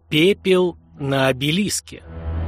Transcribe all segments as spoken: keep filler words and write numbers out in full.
Пепел на обелиске.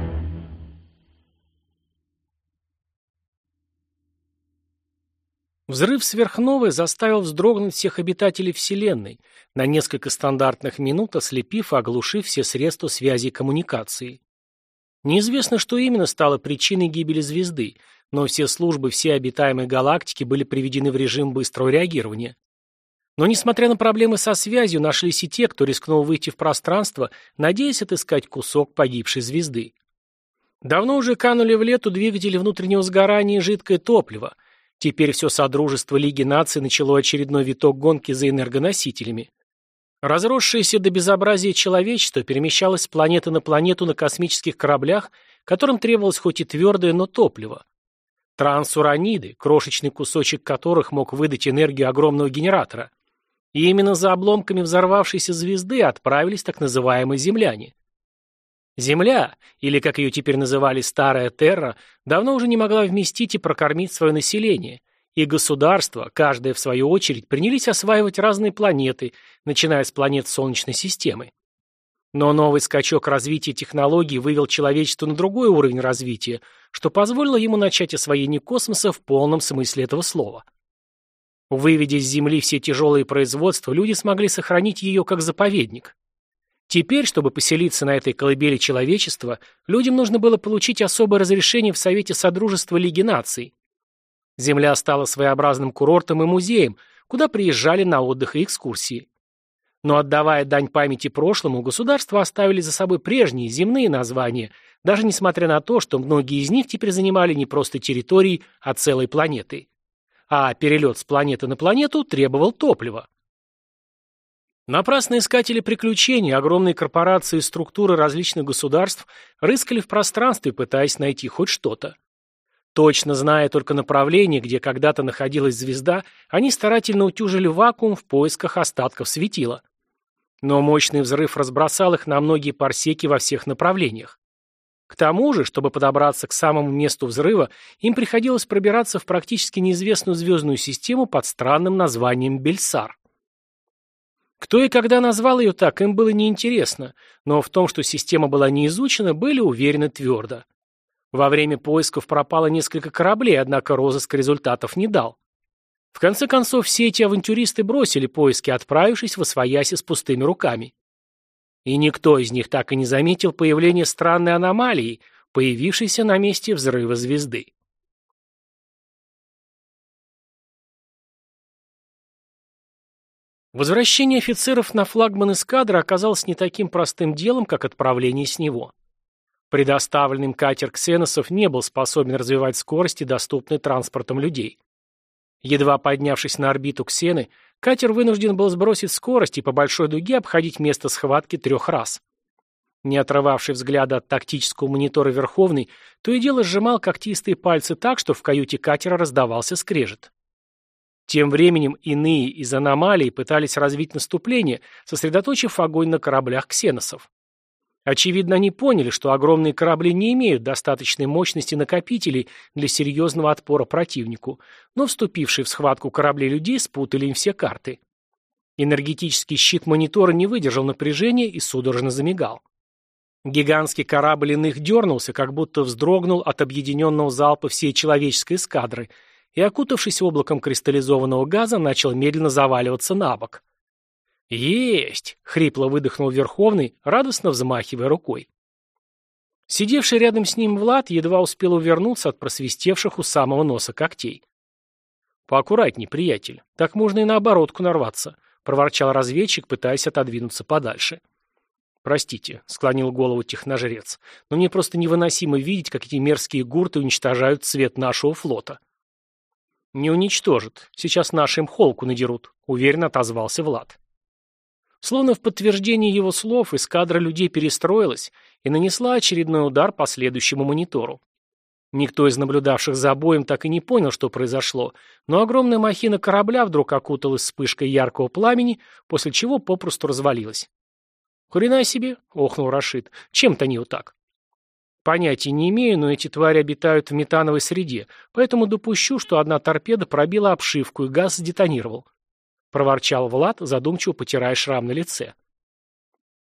Взрыв сверхновой заставил вздрогнуть всех обитателей Вселенной, на несколько стандартных минут ослепив и оглушив все средства связи и коммуникации. Неизвестно, что именно стало причиной гибели звезды, но все службы всей обитаемой галактики были приведены в режим быстрого реагирования. Но, несмотря на проблемы со связью, нашлись и те, кто рискнул выйти в пространство, надеясь отыскать кусок погибшей звезды. Давно уже канули в лету двигатели внутреннего сгорания и жидкое топливо. Теперь все Содружество Лиги Наций начало очередной виток гонки за энергоносителями. Разросшееся до безобразия человечество перемещалось с планеты на планету на космических кораблях, которым требовалось хоть и твердое, но топливо. Трансураниды, крошечный кусочек которых мог выдать энергию огромного генератора. И именно за обломками взорвавшейся звезды отправились так называемые земляне. Земля, или как ее теперь называли Старая Терра, давно уже не могла вместить и прокормить свое население, и государства, каждое в свою очередь, принялись осваивать разные планеты, начиная с планет Солнечной системы. Но новый скачок развития технологий вывел человечество на другой уровень развития, что позволило ему начать освоение космоса в полном смысле этого слова. Выведя с Земли все тяжелые производства, люди смогли сохранить ее как заповедник. Теперь, чтобы поселиться на этой колыбели человечества, людям нужно было получить особое разрешение в Совете Содружества Лиги Наций. Земля стала своеобразным курортом и музеем, куда приезжали на отдых и экскурсии. Но отдавая дань памяти прошлому, государства оставили за собой прежние земные названия, даже несмотря на то, что многие из них теперь занимали не просто территории, а целой планетой. А перелет с планеты на планету требовал топлива. Напрасно искатели приключений, огромные корпорации и структуры различных государств рыскали в пространстве, пытаясь найти хоть что-то. Точно зная только направление, где когда-то находилась звезда, они старательно утюжили вакуум в поисках остатков светила. Но мощный взрыв разбросал их на многие парсеки во всех направлениях. К тому же, чтобы подобраться к самому месту взрыва, им приходилось пробираться в практически неизвестную звездную систему под странным названием Бельсар. Кто и когда назвал ее так, им было неинтересно, но в том, что система была не изучена, были уверены твердо. Во время поисков пропало несколько кораблей, однако розыск результатов не дал. В конце концов, все эти авантюристы бросили поиски, отправившись восвояси с пустыми руками. И никто из них так и не заметил появления странной аномалии, появившейся на месте взрыва звезды. Возвращение офицеров на флагман эскадры оказалось не таким простым делом, как отправление с него. Предоставленный им катер ксеносов не был способен развивать скорости, доступные транспортом людей. Едва поднявшись на орбиту Ксены, катер вынужден был сбросить скорость и по большой дуге обходить место схватки трех раз. Не отрывавший взгляда от тактического монитора Верховный, то и дело сжимал когтистые пальцы так, что в каюте катера раздавался скрежет. Тем временем иные из аномалий пытались развить наступление, сосредоточив огонь на кораблях ксеносов. Очевидно, они поняли, что огромные корабли не имеют достаточной мощности накопителей для серьезного отпора противнику, но вступившие в схватку корабли людей спутали им все карты. Энергетический щит монитора не выдержал напряжения и судорожно замигал. Гигантский корабль иных дернулся, как будто вздрогнул от объединенного залпа всей человеческой эскадры и, окутавшись облаком кристаллизованного газа, начал медленно заваливаться на бок. «Есть!» — хрипло выдохнул Верховный, радостно взмахивая рукой. Сидевший рядом с ним Влад едва успел увернуться от просвистевших у самого носа когтей. «Поаккуратней, приятель, так можно и на оборотку нарваться», — проворчал разведчик, пытаясь отодвинуться подальше. «Простите», — склонил голову техножрец, «но мне просто невыносимо видеть, как эти мерзкие гурты уничтожают цвет нашего флота». «Не уничтожат, сейчас наши им холку надерут», — уверенно отозвался Влад. Словно в подтверждение его слов, эскадра людей перестроилась и нанесла очередной удар по следующему монитору. Никто из наблюдавших за боем так и не понял, что произошло, но огромная махина корабля вдруг окуталась вспышкой яркого пламени, после чего попросту развалилась. «Хрена себе!» — охнул Рашид. «Чем-то они вот так?» «Понятия не имею, но эти твари обитают в метановой среде, поэтому допущу, что одна торпеда пробила обшивку и газ сдетонировал», — проворчал Влад, задумчиво потирая шрам на лице.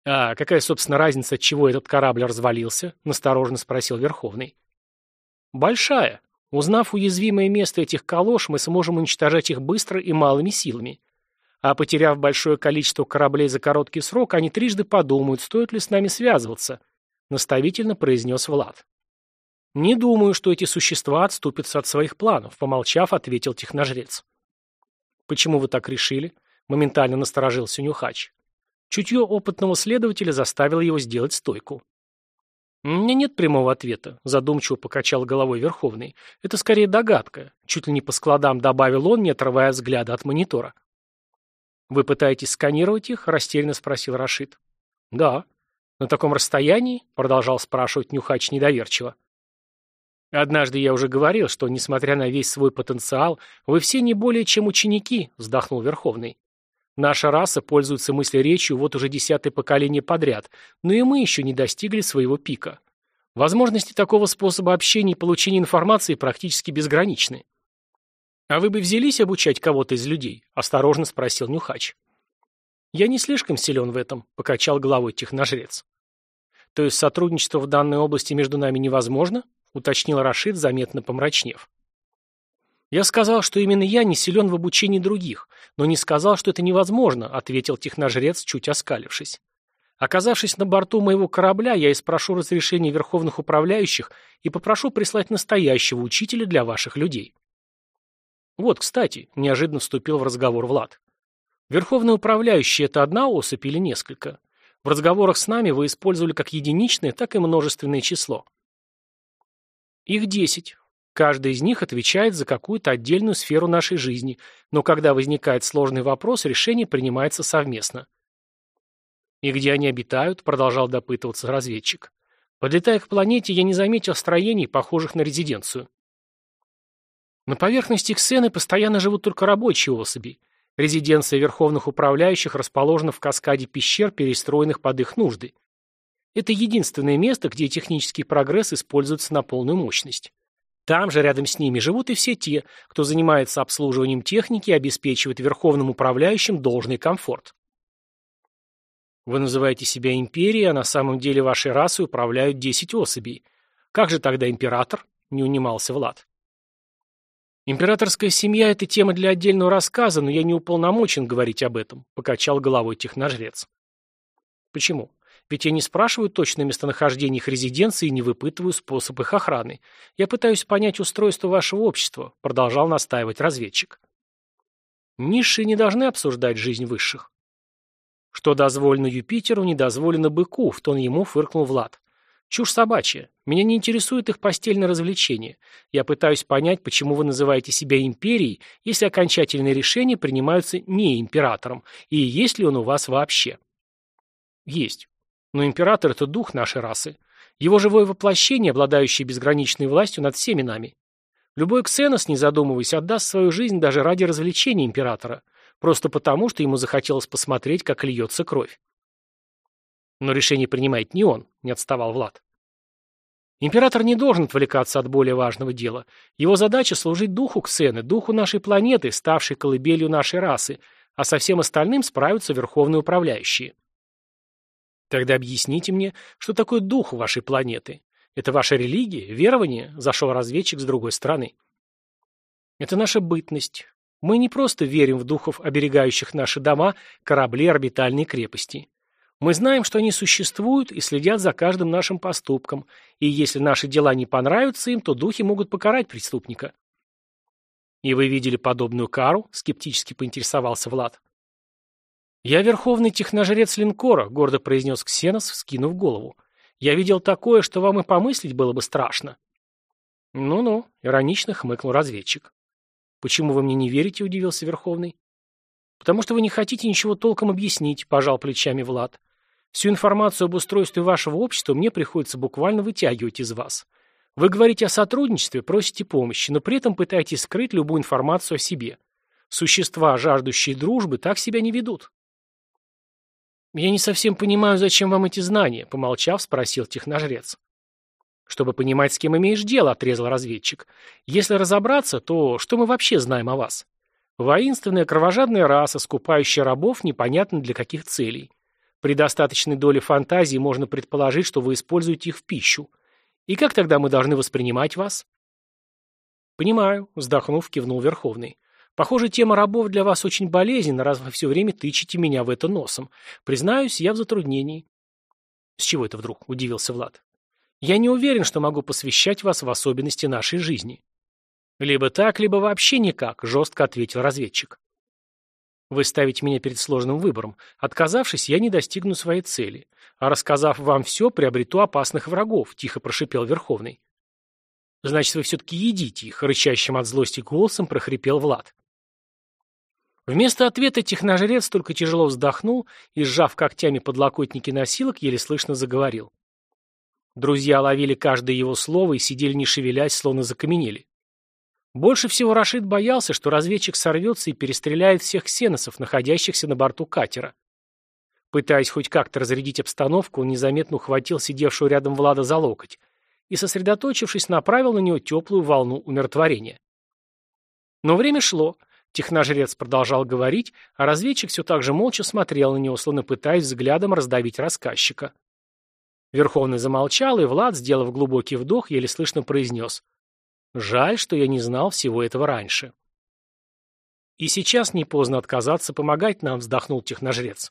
«А какая, собственно, разница, от чего этот корабль развалился?» – настороженно спросил Верховный. «Большая. Узнав уязвимое место этих калош, мы сможем уничтожать их быстро и малыми силами. А потеряв большое количество кораблей за короткий срок, они трижды подумают, стоит ли с нами связываться», – наставительно произнес Влад. «Не думаю, что эти существа отступятся от своих планов», – помолчав, ответил техножрец. «Почему вы так решили?» – моментально насторожился Нюхач. Чутье опытного следователя заставило его сделать стойку. «У меня нет прямого ответа», – задумчиво покачал головой Верховный. «Это скорее догадка», – чуть ли не по складам добавил он, не отрывая взгляда от монитора. «Вы пытаетесь сканировать их?» – растерянно спросил Рашид. «Да». «На таком расстоянии?» – продолжал спрашивать Нюхач недоверчиво. «Однажды я уже говорил, что, несмотря на весь свой потенциал, вы все не более чем ученики», – вздохнул Верховный. «Наша раса пользуется мыслеречью вот уже десятое поколение подряд, но и мы еще не достигли своего пика. Возможности такого способа общения и получения информации практически безграничны». «А вы бы взялись обучать кого-то из людей?» – осторожно спросил Нюхач. «Я не слишком силен в этом», – покачал головой техножрец. «То есть сотрудничество в данной области между нами невозможно?» – уточнил Рашид, заметно помрачнев. «Я сказал, что именно я не силен в обучении других, но не сказал, что это невозможно», — ответил техножрец, чуть оскалившись. «Оказавшись на борту моего корабля, я и спрошу разрешения верховных управляющих и попрошу прислать настоящего учителя для ваших людей». «Вот, кстати», — неожиданно вступил в разговор Влад. «Верховный управляющий — это одна особь или несколько? В разговорах с нами вы использовали как единичное, так и множественное число». «Их десять. Каждый из них отвечает за какую-то отдельную сферу нашей жизни, но когда возникает сложный вопрос, решение принимается совместно». «И где они обитают?» — продолжал допытываться разведчик. «Подлетая к планете, я не заметил строений, похожих на резиденцию». «На поверхности Ксены постоянно живут только рабочие особи. Резиденция верховных управляющих расположена в каскаде пещер, перестроенных под их нужды. Это единственное место, где технический прогресс используется на полную мощность. Там же, рядом с ними, живут и все те, кто занимается обслуживанием техники и обеспечивает верховным управляющим должный комфорт». «Вы называете себя империей, а на самом деле вашей расой управляют десять особей. Как же тогда император?» — не унимался Влад. «Императорская семья — это тема для отдельного рассказа, но я не уполномочен говорить об этом», — покачал головой техножрец. «Почему? Ведь я не спрашиваю точное местонахождение их резиденции и не выпытываю способ их охраны. Я пытаюсь понять устройство вашего общества», — продолжал настаивать разведчик. «Низшие не должны обсуждать жизнь высших». «Что дозволено Юпитеру, не дозволено быку», — в тон ему фыркнул Влад. «Чушь собачья. Меня не интересует их постельное развлечение. Я пытаюсь понять, почему вы называете себя империей, если окончательные решения принимаются не императором, и есть ли он у вас вообще». «Есть. Но император — это дух нашей расы. Его живое воплощение, обладающее безграничной властью над всеми нами. Любой ксенос, не задумываясь, отдаст свою жизнь даже ради развлечения императора, просто потому, что ему захотелось посмотреть, как льется кровь». «Но решение принимает не он», — не отставал Влад. «Император не должен отвлекаться от более важного дела. Его задача — служить духу Ксены, духу нашей планеты, ставшей колыбелью нашей расы, а со всем остальным справятся верховные управляющие». «Тогда объясните мне, что такое дух вашей планеты? Это ваша религия, верование?» — зашел разведчик с другой стороны. «Это наша бытность. Мы не просто верим в духов, оберегающих наши дома, корабли, орбитальные крепости. Мы знаем, что они существуют и следят за каждым нашим поступком, и если наши дела не понравятся им, то духи могут покарать преступника». «И вы видели подобную кару?» — скептически поинтересовался Влад. «Я верховный техножрец линкора», — гордо произнес Ксенос, вскинув голову. «Я видел такое, что вам и помыслить было бы страшно». «Ну-ну», — иронично хмыкнул разведчик. «Почему вы мне не верите?» — удивился Верховный. «Потому что вы не хотите ничего толком объяснить», — пожал плечами Влад. «Всю информацию об устройстве вашего общества мне приходится буквально вытягивать из вас. Вы говорите о сотрудничестве, просите помощи, но при этом пытаетесь скрыть любую информацию о себе. Существа, жаждущие дружбы, так себя не ведут». «Я не совсем понимаю, зачем вам эти знания», — помолчав, спросил техножрец. «Чтобы понимать, с кем имеешь дело», — отрезал разведчик. «Если разобраться, то что мы вообще знаем о вас? Воинственная кровожадная раса, скупающая рабов непонятно для каких целей. При достаточной доле фантазии можно предположить, что вы используете их в пищу. И как тогда мы должны воспринимать вас? Понимаю, вздохнув, кивнул Верховный. Похоже, тема рабов для вас очень болезненна, раз вы все время тычете меня в это носом. Признаюсь, я в затруднении. С чего это вдруг? Удивился Влад. Я не уверен, что могу посвящать вас в особенности нашей жизни. Либо так, либо вообще никак, жестко ответил разведчик. Вы ставите меня перед сложным выбором. Отказавшись, я не достигну своей цели. А рассказав вам все, приобрету опасных врагов, тихо прошипел Верховный. Значит, вы все-таки едите их, рычащим от злости голосом прохрипел Влад. Вместо ответа техножрец только тяжело вздохнул и, сжав когтями подлокотники носилок, еле слышно заговорил. Друзья ловили каждое его слово и сидели не шевелясь, словно закаменели. Больше всего Рашид боялся, что разведчик сорвется и перестреляет всех ксеносов, находящихся на борту катера. Пытаясь хоть как-то разрядить обстановку, он незаметно ухватил сидевшего рядом Влада за локоть и, сосредоточившись, направил на него теплую волну умиротворения. Но время шло, техножрец продолжал говорить, а разведчик все так же молча смотрел на него, словно пытаясь взглядом раздавить рассказчика. Верховный замолчал, и Влад, сделав глубокий вдох, еле слышно произнес: «Жаль, что я не знал всего этого раньше». «И сейчас не поздно отказаться помогать нам», — вздохнул техножрец.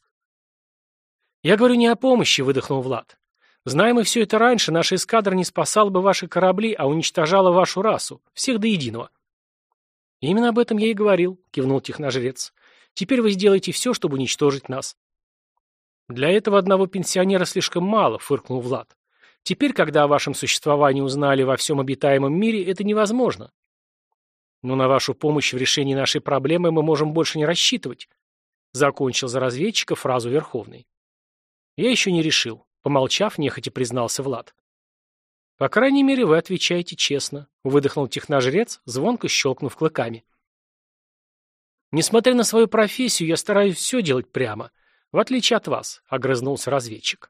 «Я говорю не о помощи», — выдохнул Влад. «Зная мы все это раньше, наша эскадра не спасала бы ваши корабли, а уничтожала вашу расу, всех до единого». «Именно об этом я и говорил», — кивнул техножрец. «Теперь вы сделаете все, чтобы уничтожить нас». «Для этого одного пенсионера слишком мало», — фыркнул Влад. «Теперь, когда о вашем существовании узнали во всем обитаемом мире, это невозможно». «Но на вашу помощь в решении нашей проблемы мы можем больше не рассчитывать», — закончил за разведчика фразу Верховный. «Я еще не решил», — помолчав, нехотя признался Влад. «По крайней мере, вы отвечаете честно», — выдохнул техножрец, звонко щелкнув клыками. «Несмотря на свою профессию, я стараюсь все делать прямо, в отличие от вас», — огрызнулся разведчик.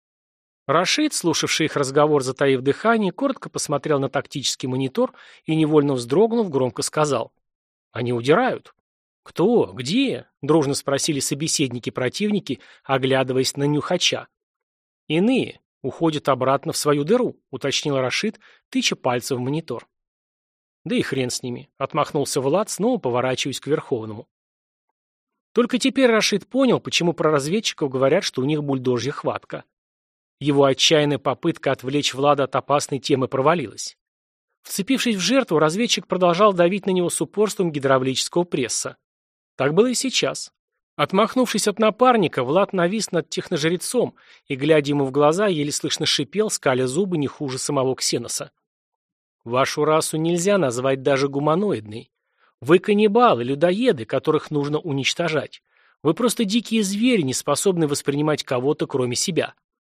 Рашид, слушавший их разговор, затаив дыхание, коротко посмотрел на тактический монитор и, невольно вздрогнув, громко сказал: «Они удирают». «Кто? Где?» — дружно спросили собеседники-противники, оглядываясь на нюхача. «Иные. Уходят обратно в свою дыру», — уточнил Рашид, тыча пальцем в монитор. «Да и хрен с ними», — отмахнулся Влад, снова поворачиваясь к Верховному. Только теперь Рашид понял, почему про разведчиков говорят, что у них бульдожья хватка. Его отчаянная попытка отвлечь Влада от опасной темы провалилась. Вцепившись в жертву, разведчик продолжал давить на него с упорством гидравлического пресса. Так было и сейчас. Отмахнувшись от напарника, Влад навис над техножрецом и, глядя ему в глаза, еле слышно шипел, скаля зубы не хуже самого Ксеноса. «Вашу расу нельзя назвать даже гуманоидной. Вы каннибалы, людоеды, которых нужно уничтожать. Вы просто дикие звери, не способные воспринимать кого-то, кроме себя».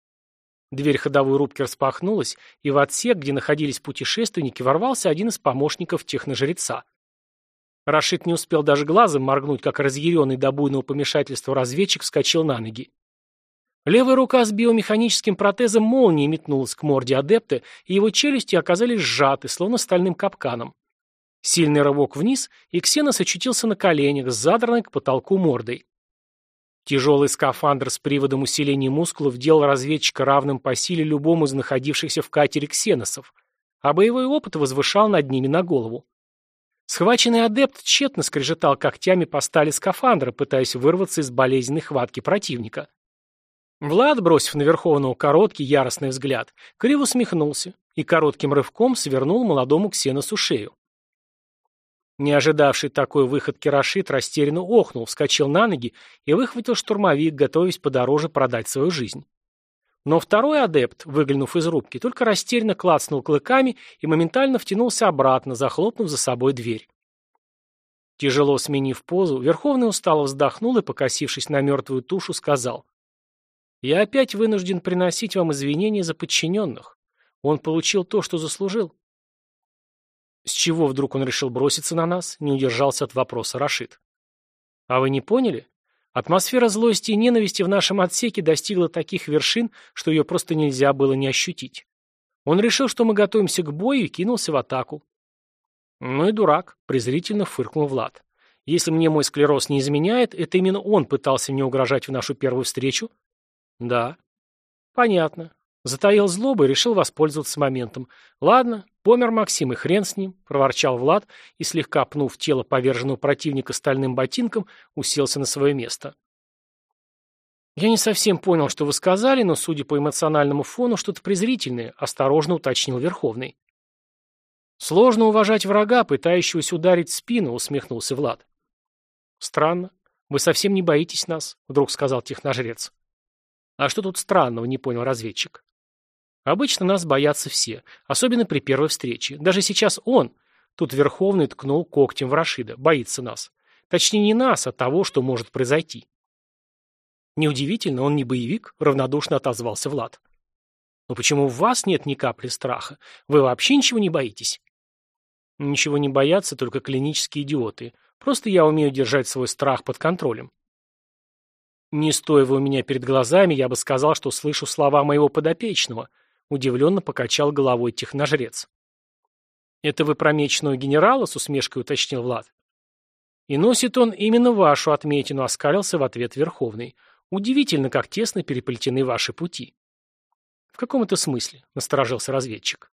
Дверь ходовой рубки распахнулась, и в отсек, где находились путешественники, ворвался один из помощников техножреца. Рашид не успел даже глазом моргнуть, как разъяренный до буйного помешательства разведчик вскочил на ноги. Левая рука с биомеханическим протезом молнией метнулась к морде адепта, и его челюсти оказались сжаты, словно стальным капканом. Сильный рывок вниз, и Ксенос очутился на коленях, с задранной к потолку мордой. Тяжелый скафандр с приводом усиления мускулов делал разведчика равным по силе любому из находившихся в катере ксеносов, а боевой опыт возвышал над ними на голову. Схваченный адепт тщетно скрежетал когтями по стали скафандра, пытаясь вырваться из болезненной хватки противника. Влад, бросив на Верховного короткий яростный взгляд, криво усмехнулся и коротким рывком свернул молодому ксеносу шею. Не ожидавший такой выходки Рашид растерянно охнул, вскочил на ноги и выхватил штурмовик, готовясь подороже продать свою жизнь. Но второй адепт, выглянув из рубки, только растерянно клацнул клыками и моментально втянулся обратно, захлопнув за собой дверь. Тяжело сменив позу, Верховный устало вздохнул и, покосившись на мертвую тушу, сказал: «Я опять вынужден приносить вам извинения за подчиненных. Он получил то, что заслужил». «С чего вдруг он решил броситься на нас?» — не удержался от вопроса Рашид. «А вы не поняли? Атмосфера злости и ненависти в нашем отсеке достигла таких вершин, что ее просто нельзя было не ощутить. Он решил, что мы готовимся к бою, и кинулся в атаку». «Ну и дурак», — презрительно фыркнул Влад. «Если мне мой склероз не изменяет, это именно он пытался мне угрожать в нашу первую встречу?» Да. Понятно. Затаил злобу и решил воспользоваться моментом. Ладно, помер Максим, и хрен с ним, проворчал Влад и, слегка пнув тело поверженного противника стальным ботинком, уселся на свое место. Я не совсем понял, что вы сказали, но, судя по эмоциональному фону, что-то презрительное, осторожно уточнил Верховный. Сложно уважать врага, пытающегося ударить в спину, усмехнулся Влад. Странно. Вы совсем не боитесь нас, вдруг сказал техножрец. А что тут странного, не понял разведчик. Обычно нас боятся все, особенно при первой встрече. Даже сейчас он, тут Верховный ткнул когтем в Рашида, боится нас. Точнее, не нас, а того, что может произойти. Неудивительно, он не боевик, равнодушно отозвался Влад. Но почему в вас нет ни капли страха? Вы вообще ничего не боитесь? Ничего не боятся только клинические идиоты. Просто я умею держать свой страх под контролем. Не стоя вы у меня перед глазами, я бы сказал, что слышу слова моего подопечного. Удивленно покачал головой техножрец. Это вы про меченого генерала, с усмешкой уточнил Влад. И носит он именно вашу отметину, оскалился в ответ Верховный. Удивительно, как тесно переплетены ваши пути. В каком это смысле? Насторожился разведчик.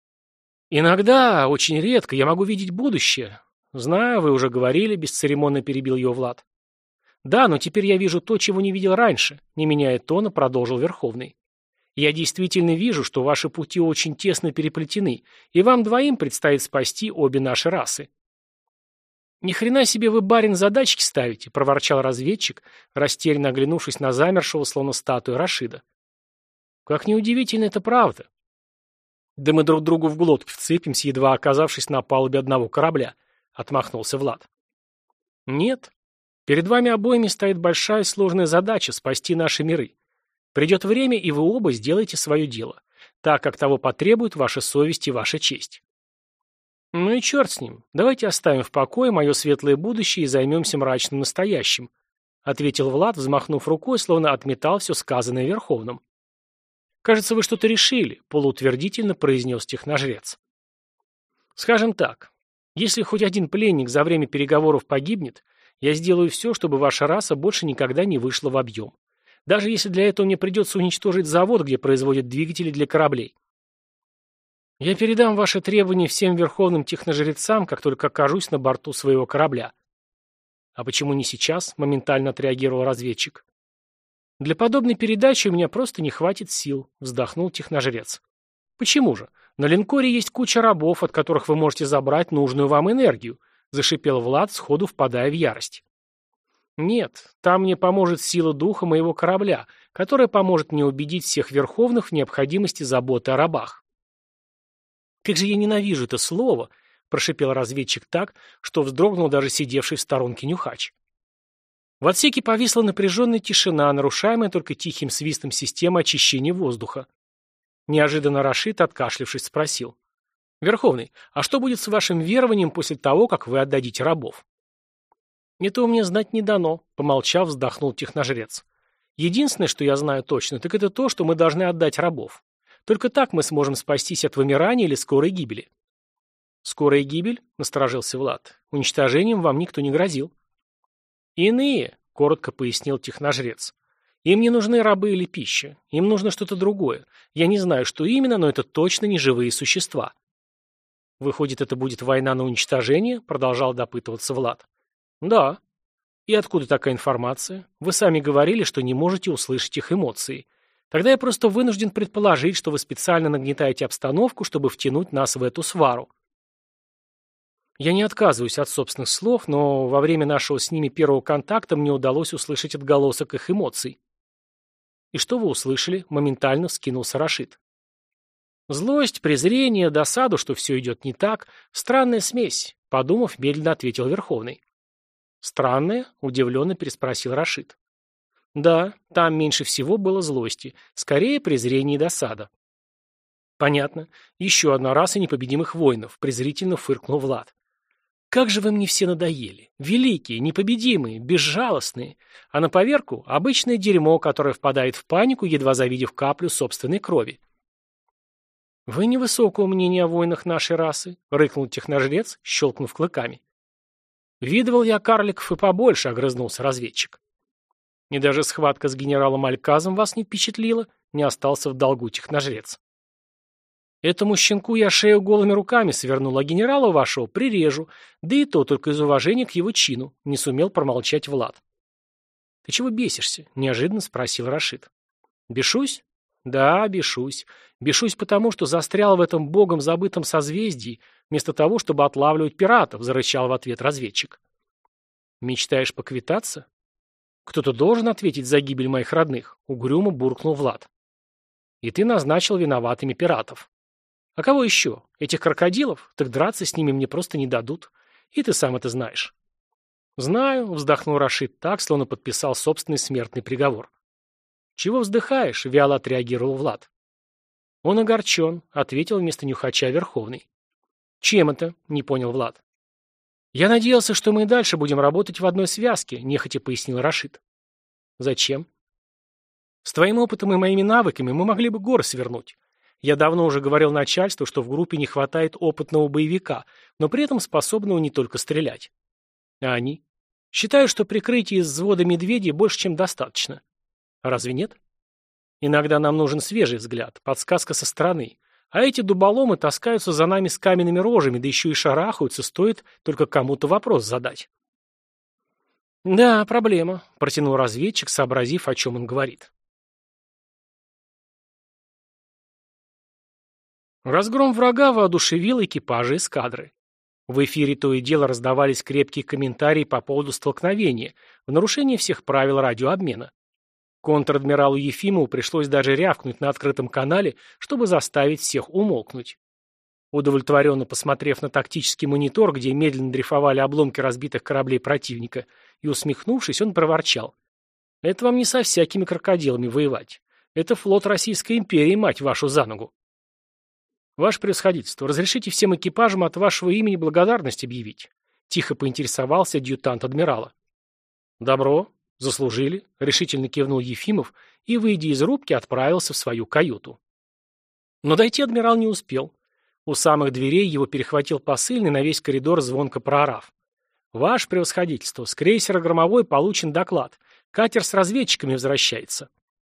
Иногда, очень редко, я могу видеть будущее. Знаю, вы уже говорили, бесцеремонно перебил ее Влад. Да, но теперь я вижу то, чего не видел раньше, не меняя тона, продолжил Верховный. Я действительно вижу, что ваши пути очень тесно переплетены, и вам двоим предстоит спасти обе наши расы. «Ни хрена себе вы, барин, задачки ставите», — проворчал разведчик, растерянно оглянувшись на замершего, словно статую Рашида. «Как неудивительно, это правда. Да мы друг другу в глотку вцепимся, едва оказавшись на палубе одного корабля», — отмахнулся Влад. «Нет. Перед вами обоими стоит большая сложная задача — спасти наши миры. Придет время, и вы оба сделаете свое дело, так, как того потребует ваша совесть и ваша честь». «Ну и черт с ним. Давайте оставим в покое мое светлое будущее и займемся мрачным настоящим», ответил Влад, взмахнув рукой, словно отметал все сказанное Верховным. «Кажется, вы что-то решили», полуутвердительно произнес техножрец. «Скажем так, если хоть один пленник за время переговоров погибнет, я сделаю все, чтобы ваша раса больше никогда не вышла в объем. Даже если для этого мне придется уничтожить завод, где производят двигатели для кораблей. Я передам ваши требования всем верховным техножрецам, как только окажусь на борту своего корабля». «А почему не сейчас?» — моментально отреагировал разведчик. «Для подобной передачи у меня просто не хватит сил», — вздохнул техножрец. «Почему же? На линкоре есть куча рабов, от которых вы можете забрать нужную вам энергию», — зашипел Влад, сходу впадая в ярость. «Нет, там мне поможет сила духа моего корабля, которая поможет мне убедить всех верховных в необходимости заботы о рабах». «Как же я ненавижу это слово!» — прошипел разведчик так, что вздрогнул даже сидевший в сторонке нюхач. В отсеке повисла напряженная тишина, нарушаемая только тихим свистом системы очищения воздуха. Неожиданно Рашид, откашлявшись, спросил. «Верховный, а что будет с вашим верованием после того, как вы отдадите рабов?» «Этого мне знать не дано», — помолчав, вздохнул техножрец. «Единственное, что я знаю точно, так это то, что мы должны отдать рабов. Только так мы сможем спастись от вымирания или скорой гибели». «Скорая гибель?» — насторожился Влад. «Уничтожением вам никто не грозил». «Иные», — коротко пояснил техножрец. «Им не нужны рабы или пища. Им нужно что-то другое. Я не знаю, что именно, но это точно не живые существа». «Выходит, это будет война на уничтожение?» — продолжал допытываться Влад. «Да». «И откуда такая информация? Вы сами говорили, что не можете услышать их эмоции. Тогда я просто вынужден предположить, что вы специально нагнетаете обстановку, чтобы втянуть нас в эту свару». Я не отказываюсь от собственных слов, но во время нашего с ними первого контакта мне удалось услышать отголосок их эмоций. «И что вы услышали?» — моментально вскинулся Рашид. «Злость, презрение, досаду, что все идет не так. Странная смесь», — подумав, медленно ответил Верховный. «Странная?» — удивленно переспросил Рашид. «Да, там меньше всего было злости. Скорее, презрение и досада». «Понятно. Еще одна раса непобедимых воинов», — презрительно фыркнул Влад. «Как же вы мне все надоели. Великие, непобедимые, безжалостные. А на поверку — обычное дерьмо, которое впадает в панику, едва завидев каплю собственной крови». «Вы невысокого мнения о воинах нашей расы», — рыкнул техножрец, щелкнув клыками. «Видывал я карликов и побольше», — огрызнулся разведчик. И даже схватка с генералом Альказом вас не впечатлила, не остался в долгу техножрец. Этому щенку я шею голыми руками свернул, а генерала вашего прирежу, да и то только из уважения к его чину, не сумел промолчать Влад. Ты чего бесишься? Неожиданно спросил Рашид. Бешусь? Да, бешусь. Бешусь потому, что застрял в этом богом забытом созвездии, вместо того, чтобы отлавливать пиратов, зарычал в ответ разведчик. Мечтаешь поквитаться? Кто-то должен ответить за гибель моих родных, угрюмо буркнул Влад. И ты назначил виноватыми пиратов. А кого еще? Этих крокодилов? Так драться с ними мне просто не дадут. И ты сам это знаешь. Знаю, вздохнул Рашид так, словно подписал собственный смертный приговор. Чего вздыхаешь? Вяло отреагировал Влад. Он огорчен, ответил вместо нюхача Верховный. Чем это? Не понял Влад. Я надеялся, что мы и дальше будем работать в одной связке, нехотя пояснил Рашид. Зачем? С твоим опытом и моими навыками мы могли бы горы свернуть. Я давно уже говорил начальству, что в группе не хватает опытного боевика, но при этом способного не только стрелять. А они? Считаю, что прикрытие из взвода медведей больше, чем достаточно. Разве нет? Иногда нам нужен свежий взгляд, подсказка со стороны. А эти дуболомы таскаются за нами с каменными рожами, да еще и шарахаются, стоит только кому-то вопрос задать. Да, проблема, протянул разведчик, сообразив, о чем он говорит. Разгром врага воодушевил экипажи эскадры. В эфире то и дело раздавались крепкие комментарии по поводу столкновения, в нарушении всех правил радиообмена. Контр-адмиралу Ефимову пришлось даже рявкнуть на открытом канале, чтобы заставить всех умолкнуть. Удовлетворенно посмотрев на тактический монитор, где медленно дрейфовали обломки разбитых кораблей противника, и усмехнувшись, он проворчал. «Это вам не со всякими крокодилами воевать. Это флот Российской империи, мать вашу, за ногу». «Ваше превосходительство, разрешите всем экипажам от вашего имени благодарность объявить?» Тихо поинтересовался адъютант адмирала. «Добро, заслужили», — решительно кивнул Ефимов и, выйдя из рубки, отправился в свою каюту. Но дойти адмирал не успел. У самых дверей его перехватил посыльный на весь коридор, звонко проорав. «Ваше превосходительство, с крейсера «Громовой» получен доклад. Катер с разведчиками возвращается».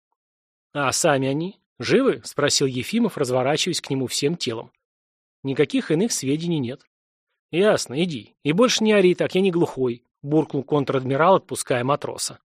«А сами они? Живы?» — спросил Ефимов, разворачиваясь к нему всем телом. «Никаких иных сведений нет». «Ясно, иди. И больше не ори так, я не глухой», — буркнул контр-адмирал, отпуская матроса.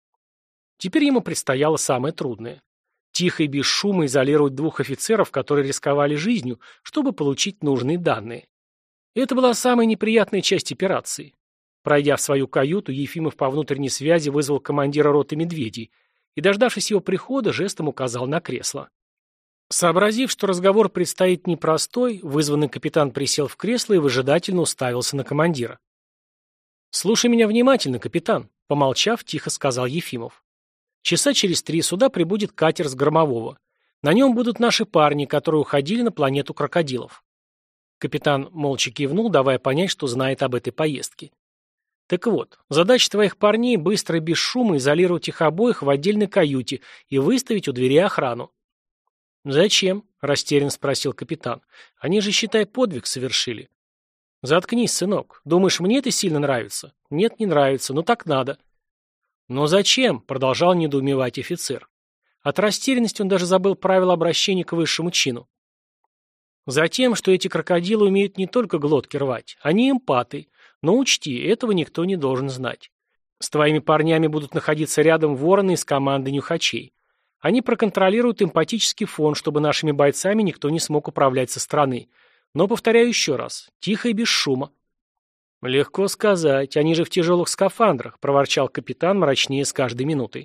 Теперь ему предстояло самое трудное. Тихо и без шума изолировать двух офицеров, которые рисковали жизнью, чтобы получить нужные данные. Это была самая неприятная часть операции. Пройдя в свою каюту, Ефимов по внутренней связи вызвал командира роты «Медведей» и, дождавшись его прихода, жестом указал на кресло. Сообразив, что разговор предстоит непростой, вызванный капитан присел в кресло и выжидательно уставился на командира. «Слушай меня внимательно, капитан», — помолчав, тихо сказал Ефимов. «Часа через три сюда прибудет катер с Громового. На нем будут наши парни, которые уходили на планету крокодилов». Капитан молча кивнул, давая понять, что знает об этой поездке. «Так вот, задача твоих парней — быстро и без шума изолировать их обоих в отдельной каюте и выставить у двери охрану». «Зачем?» — растерянно спросил капитан. «Они же, считай, подвиг совершили». «Заткнись, сынок. Думаешь, мне это сильно нравится?» «Нет, не нравится, но так надо». «Но зачем?» — продолжал недоумевать офицер. От растерянности он даже забыл правила обращения к высшему чину. «Затем, что эти крокодилы умеют не только глотки рвать, они эмпаты. Но учти, этого никто не должен знать. С твоими парнями будут находиться рядом вороны из команды нюхачей. Они проконтролируют эмпатический фон, чтобы нашими бойцами никто не смог управлять со стороны. Но, повторяю еще раз, тихо и без шума». «Легко сказать, они же в тяжелых скафандрах», — проворчал капитан мрачнее с каждой минутой.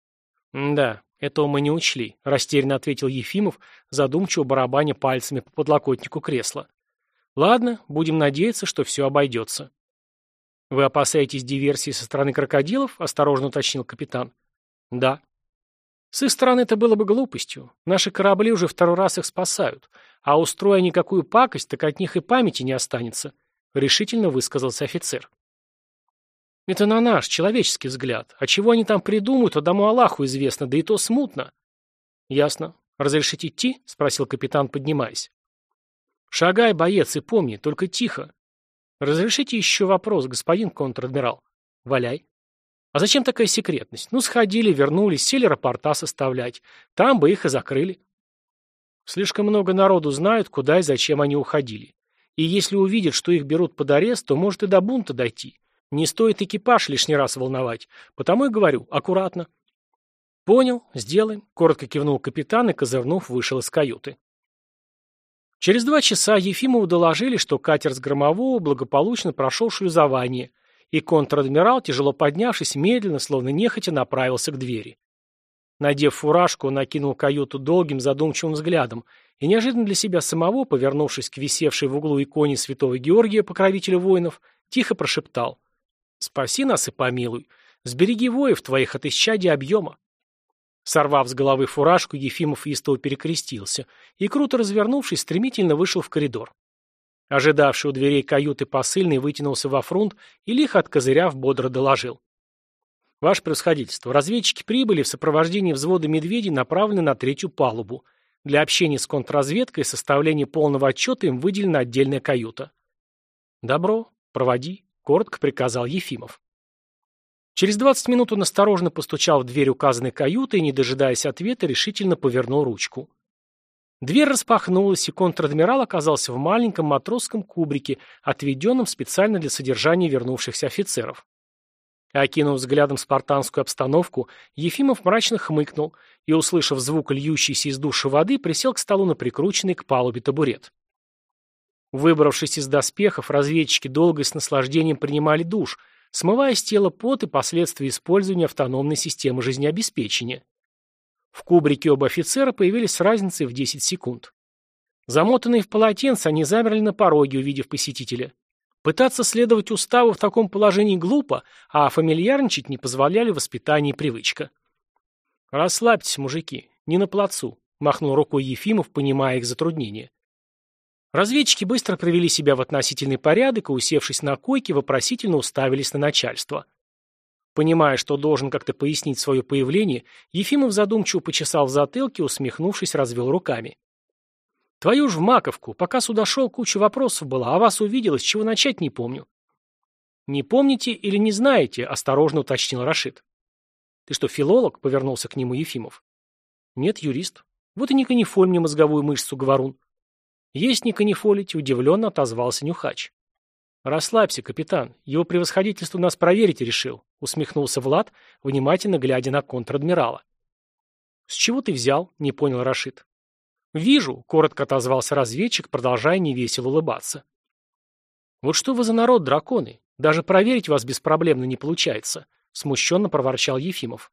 «Да, этого мы не учли», — растерянно ответил Ефимов, задумчиво барабаня пальцами по подлокотнику кресла. «Ладно, будем надеяться, что все обойдется». «Вы опасаетесь диверсии со стороны крокодилов?» — осторожно уточнил капитан. «Да». «С их стороны это было бы глупостью. Наши корабли уже второй раз их спасают. А устроя никакую пакость, так от них и памяти не останется», — решительно высказался офицер. «Это на наш, человеческий взгляд. А чего они там придумают, одному Аллаху известно, да и то смутно». «Ясно. Разрешить идти?» — спросил капитан, поднимаясь. «Шагай, боец, и помни, только тихо. Разрешите еще вопрос, господин контр-адмирал?» «Валяй». А зачем такая секретность? Ну, сходили, вернулись, сели рапорта составлять. Там бы их и закрыли. Слишком много народу знают, куда и зачем они уходили. И если увидят, что их берут под арест, то может и до бунта дойти. Не стоит экипаж лишний раз волновать. Потому и говорю, аккуратно. Понял, сделаем, коротко кивнул капитан и, козырнув, вышел из каюты. Через два часа Ефимову доложили, что катер с Громового благополучно прошел шлюзование, и контр-адмирал, тяжело поднявшись, медленно, словно нехотя, направился к двери. Надев фуражку, он окинул каюту долгим задумчивым взглядом и неожиданно для себя самого, повернувшись к висевшей в углу иконе святого Георгия, покровителя воинов, тихо прошептал: «Спаси нас и помилуй, сбереги воев твоих от исчадия объема». Сорвав с головы фуражку, Ефимов истово перекрестился и, круто развернувшись, стремительно вышел в коридор. Ожидавший у дверей каюты посыльный вытянулся во фрунт и, лихо откозыряв, бодро доложил: «Ваше превосходительство, разведчики прибыли в сопровождении взвода медведей, направлены на третью палубу. Для общения с контрразведкой и составления полного отчета им выделена отдельная каюта». «Добро, проводи», — коротко приказал Ефимов. Через двадцать минут он осторожно постучал в дверь указанной каюты и, не дожидаясь ответа, решительно повернул ручку. Дверь распахнулась, и контр-адмирал оказался в маленьком матросском кубрике, отведенном специально для содержания вернувшихся офицеров. Окинув взглядом спартанскую обстановку, Ефимов мрачно хмыкнул и, услышав звук льющейся из душа воды, присел к столу на прикрученный к палубе табурет. Выбравшись из доспехов, разведчики долго и с наслаждением принимали душ, смывая с тела пот и последствия использования автономной системы жизнеобеспечения. В кубрике оба офицера появились с разницей в десять секунд. Замотанные в полотенце, они замерли на пороге, увидев посетителя. Пытаться следовать уставу в таком положении глупо, а фамильярничать не позволяли воспитание и привычка. «Расслабьтесь, мужики, не на плацу», — махнул рукой Ефимов, понимая их затруднения. Разведчики быстро привели себя в относительный порядок и, усевшись на койке, вопросительно уставились на начальство. Понимая, что должен как-то пояснить свое появление, Ефимов задумчиво почесал в затылке, усмехнувшись, развел руками. «Твою ж в маковку, пока сюда шел, куча вопросов была, а вас увидел, с чего начать не помню». «Не помните или не знаете?» – осторожно уточнил Рашид. «Ты что, филолог?» – повернулся к нему Ефимов. «Нет, юрист. Вот и не канифоль мне мозговую мышцу, говорун». «Есть не канифолить», — удивленно отозвался Нюхач. «Расслабься, капитан, его превосходительство нас проверить решил», — усмехнулся Влад, внимательно глядя на контр-адмирала. «С чего ты взял?» — не понял Рашид. «Вижу», — коротко отозвался разведчик, продолжая невесело улыбаться. «Вот что вы за народ, драконы? Даже проверить вас беспроблемно не получается», — смущенно проворчал Ефимов.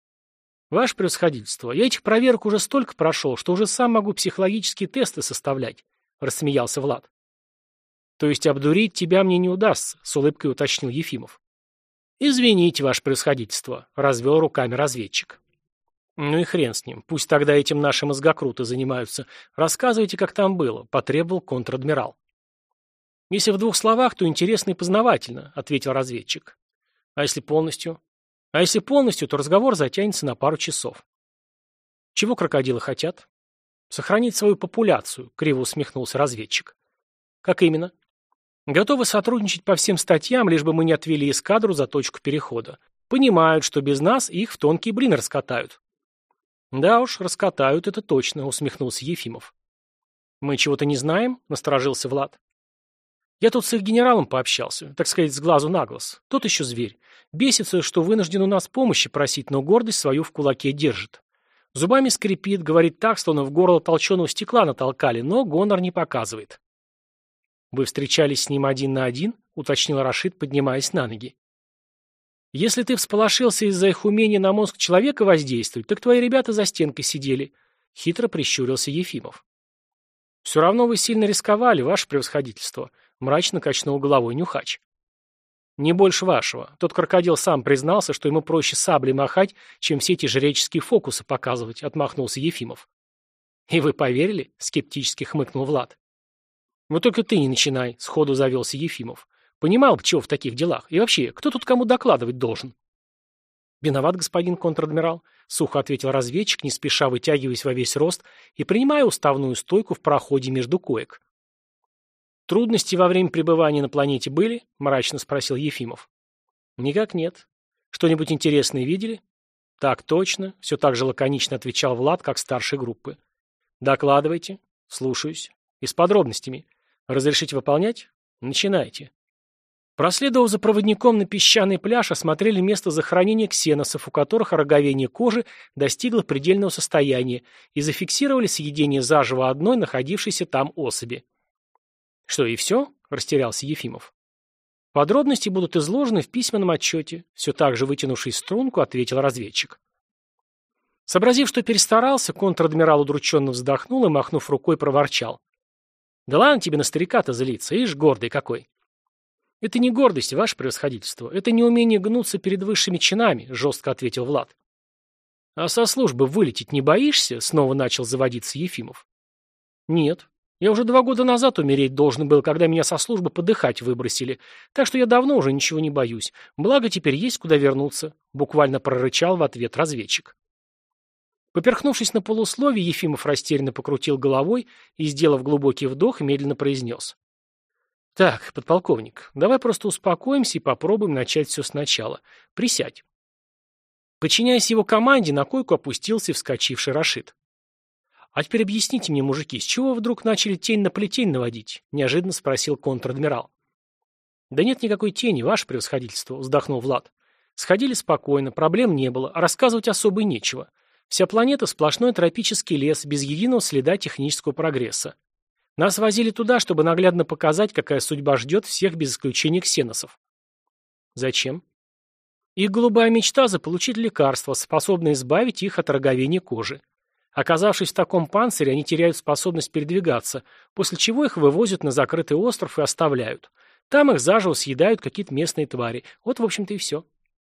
«Ваше превосходительство, я этих проверок уже столько прошел, что уже сам могу психологические тесты составлять», — рассмеялся Влад. «То есть обдурить тебя мне не удастся», — с улыбкой уточнил Ефимов. «Извините, ваше превосходительство», — развел руками разведчик. «Ну и хрен с ним, пусть тогда этим наши мозгокруты занимаются. Рассказывайте, как там было», — потребовал контр-адмирал. «Если в двух словах, то интересно и познавательно», — ответил разведчик. «А если полностью?» «А если полностью, то разговор затянется на пару часов». «Чего крокодилы хотят?» «Сохранить свою популяцию», — криво усмехнулся разведчик. «Как именно?» «Готовы сотрудничать по всем статьям, лишь бы мы не отвели эскадру за точку перехода. Понимают, что без нас их в тонкий блин раскатают». «Да уж, раскатают, это точно», — усмехнулся Ефимов. «Мы чего-то не знаем?» — насторожился Влад. «Я тут с их генералом пообщался, так сказать, с глазу на глаз. Тот еще зверь. Бесится, что вынужден у нас помощи просить, но гордость свою в кулаке держит. Зубами скрипит, говорит так, словно в горло толченого стекла натолкали, но гонор не показывает». «Вы встречались с ним один на один?» — уточнил Рашид, поднимаясь на ноги. «Если ты всполошился из-за их умения на мозг человека воздействовать, так твои ребята за стенкой сидели», — хитро прищурился Ефимов. «Все равно вы сильно рисковали, ваше превосходительство», — мрачно качнул головой Нюхач. «Не больше вашего. Тот крокодил сам признался, что ему проще саблей махать, чем все эти жреческие фокусы показывать», — отмахнулся Ефимов. «И вы поверили?» — скептически хмыкнул Влад. «Вот только ты не начинай», — сходу завелся Ефимов. «Понимал бы, чего в таких делах. И вообще, кто тут кому докладывать должен?» «Виноват, господин контр-адмирал», — сухо ответил разведчик, не спеша вытягиваясь во весь рост и принимая уставную стойку в проходе между коек. «Трудности во время пребывания на планете были?» — мрачно спросил Ефимов. «Никак нет. Что-нибудь интересное видели? Так точно, все так же лаконично отвечал Влад, как старший группы. Докладывайте. Слушаюсь. И с подробностями. Разрешите выполнять? Начинайте. Проследовав за проводником на песчаный пляж, осмотрели место захоронения ксеносов, у которых ороговение кожи достигло предельного состояния, и зафиксировали съедение заживо одной находившейся там особи. «Что, и все?» – растерялся Ефимов. «Подробности будут изложены в письменном отчете», – все так же вытянувшись струнку, ответил разведчик. Сообразив, что перестарался, контр-адмирал удрученно вздохнул и, махнув рукой, проворчал. «Да ладно тебе на старика-то злиться, ишь, гордый какой!» «Это не гордость, ваше превосходительство, это неумение гнуться перед высшими чинами», – жестко ответил Влад. «А со службы вылететь не боишься?» – снова начал заводиться Ефимов. «Нет. Я уже два года назад умереть должен был, когда меня со службы подыхать выбросили, так что я давно уже ничего не боюсь. Благо теперь есть куда вернуться», – буквально прорычал в ответ разведчик. Поперхнувшись на полусловие, Ефимов растерянно покрутил головой и, сделав глубокий вдох, медленно произнес. «Так, подполковник, давай просто успокоимся и попробуем начать все сначала. Присядь». Подчиняясь его команде, на койку опустился вскочивший Рашид. «А теперь объясните мне, мужики, с чего вы вдруг начали тень на плетень наводить?» – неожиданно спросил контр-адмирал. «Да нет никакой тени, ваше превосходительство», – вздохнул Влад. «Сходили спокойно, проблем не было, а рассказывать особо и нечего. Вся планета – сплошной тропический лес, без единого следа технического прогресса. Нас возили туда, чтобы наглядно показать, какая судьба ждет всех без исключения ксеносов». «Зачем?» «Их голубая мечта – заполучить лекарство, способное избавить их от роговения кожи. Оказавшись в таком панцире, они теряют способность передвигаться, после чего их вывозят на закрытый остров и оставляют. Там их заживо съедают какие-то местные твари. Вот, в общем-то, и все».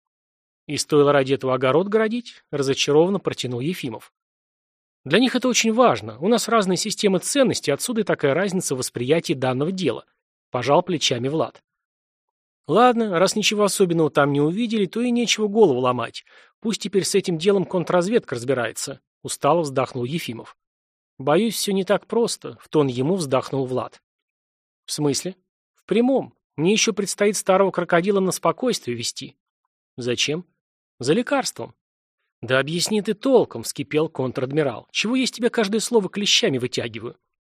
«И стоило ради этого огород городить?» – разочарованно протянул Ефимов. «Для них это очень важно. У нас разные системы ценностей, отсюда и такая разница в восприятии данного дела», – пожал плечами Влад. «Ладно, раз ничего особенного там не увидели, то и нечего голову ломать. Пусть теперь с этим делом контрразведка разбирается», – устало вздохнул Ефимов. «Боюсь, все не так просто», – в тон ему вздохнул Влад. «В смысле?» «В прямом. Мне еще предстоит старого крокодила на спокойствие вести». «Зачем?» «За лекарством». «Да объясни ты толком», — вскипел контр-адмирал. «Чего я из тебя каждое слово клещами вытягиваю?»